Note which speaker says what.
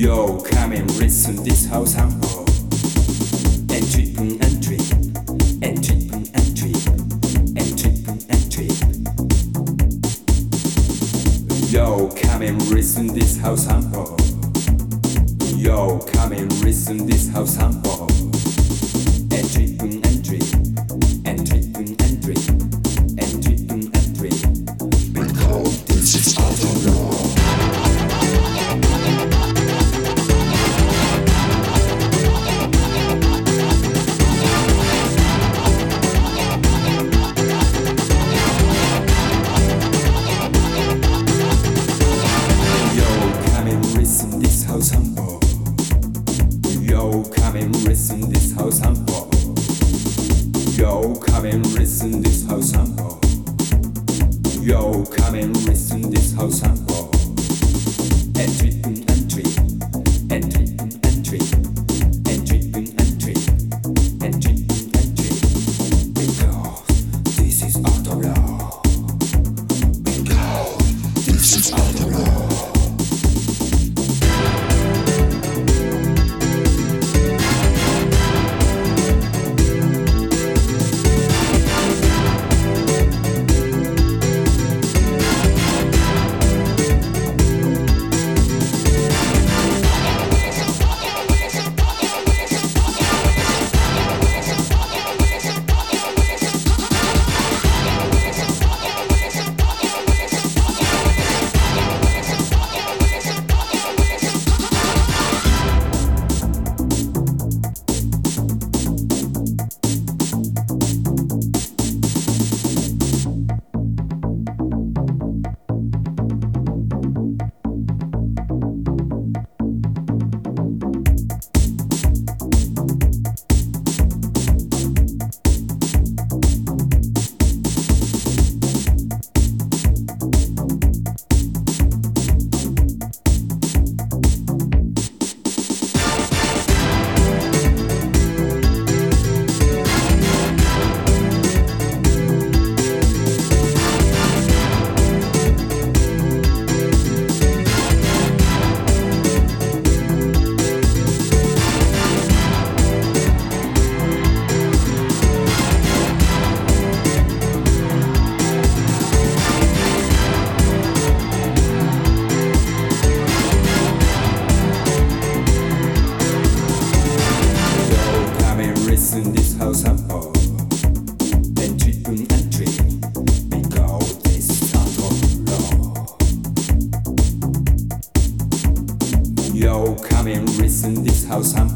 Speaker 1: Yo, come and listen this house sample. Entry, entry, entry, entry, entry, entry. Yo, come and listen this house sample. Yo, come and listen this house sample. Entry, entry, entry, entry, entry, entry. Because this is all. Yo, come and listen this house sample. Yo, come and listen this house sample. Yo, come and listen this house sample. Entry, entry, entry, entry, entry, entry, entry, entry. Because this is outlaw. Because this is outlaw. Listen this house sample. Entry, entry. Because this is outlaw. Yo, come and listen this house sample.